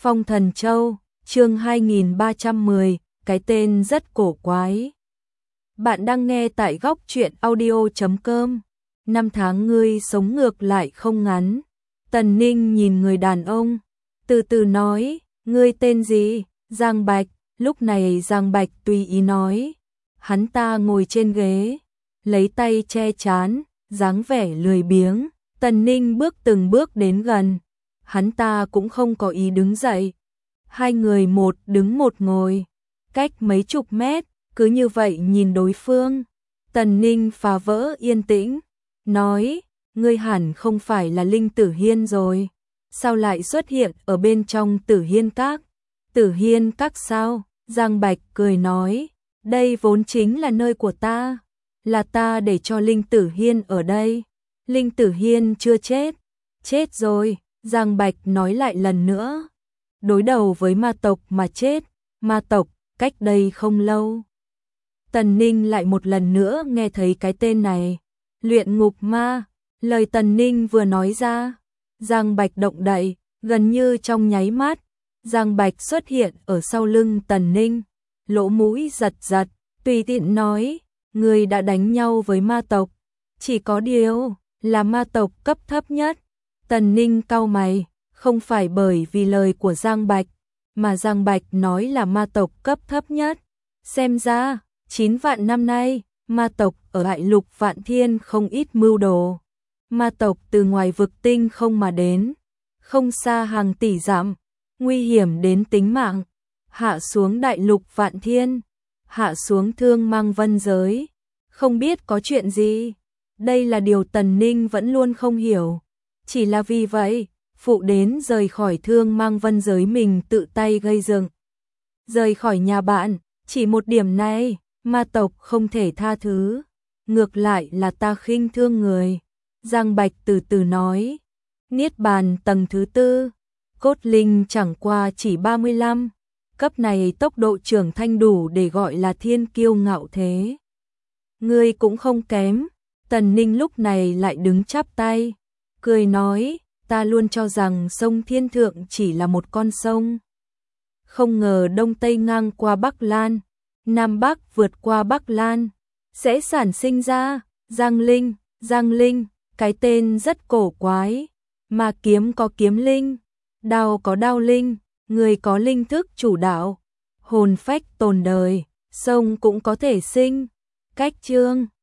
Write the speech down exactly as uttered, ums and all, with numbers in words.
Phong Thần Châu, chương hai nghìn ba trăm mười, cái tên rất cổ quái. Bạn đang nghe tại góc truyện audio chấm com. Năm tháng ngươi sống ngược lại không ngắn. Tần Ninh nhìn người đàn ông, từ từ nói, ngươi tên gì? Giang Bạch. Lúc này Giang Bạch tùy ý nói. Hắn ta ngồi trên ghế, lấy tay che trán, dáng vẻ lười biếng. Tần Ninh bước từng bước đến gần. Hắn ta cũng không có ý đứng dậy. Hai người một đứng một ngồi, cách mấy chục mét, cứ như vậy nhìn đối phương. Tần Ninh phá vỡ yên tĩnh, nói, ngươi hẳn không phải là Linh Tử Hiên rồi. Sao lại xuất hiện ở bên trong Tử Hiên Các? Tử Hiên Các sao? Giang Bạch cười nói, đây vốn chính là nơi của ta. Là ta để cho Linh Tử Hiên ở đây. Linh Tử Hiên chưa chết. Chết rồi, Giang Bạch nói lại lần nữa. Đối đầu với ma tộc mà chết, ma tộc, cách đây không lâu. Tần Ninh lại một lần nữa nghe thấy cái tên này. Luyện ngục ma, lời Tần Ninh vừa nói ra. Giang Bạch động đậy, gần như trong nháy mắt. Giang Bạch xuất hiện ở sau lưng Tần Ninh. Lỗ mũi giật giật, tùy tiện nói, người đã đánh nhau với ma tộc. Chỉ có điều, là ma tộc cấp thấp nhất. Tần Ninh cau mày, không phải bởi vì lời của Giang Bạch, mà Giang Bạch nói là ma tộc cấp thấp nhất. Xem ra, chín vạn năm nay, ma tộc ở Đại Lục Vạn Thiên không ít mưu đồ. Ma tộc từ ngoài vực tinh không mà đến, không xa hàng tỷ dặm, nguy hiểm đến tính mạng, hạ xuống Đại Lục Vạn Thiên, hạ xuống Thương Mang Vân giới, không biết có chuyện gì. Đây là điều Tần Ninh vẫn luôn không hiểu. Chỉ là vì vậy, phụ đến rời khỏi Thương Mang Vân giới mình tự tay gây dựng. Rời khỏi nhà bạn, chỉ một điểm này, ma tộc không thể tha thứ. Ngược lại là ta khinh thương người. Giang Bạch từ từ nói, Niết Bàn tầng thứ tư, cốt linh chẳng qua chỉ ba mươi lăm. Cấp này tốc độ trưởng thành đủ để gọi là thiên kiêu ngạo thế. Ngươi cũng không kém. Tần Ninh lúc này lại đứng chắp tay, cười nói, ta luôn cho rằng sông Thiên Thượng chỉ là một con sông. Không ngờ Đông Tây ngang qua Bắc Lan, Nam Bắc vượt qua Bắc Lan, sẽ sản sinh ra Giang Linh. Giang Linh, cái tên rất cổ quái, mà kiếm có kiếm linh, đao có đao linh, người có linh thức chủ đạo, hồn phách tồn đời, sông cũng có thể sinh. Cách chương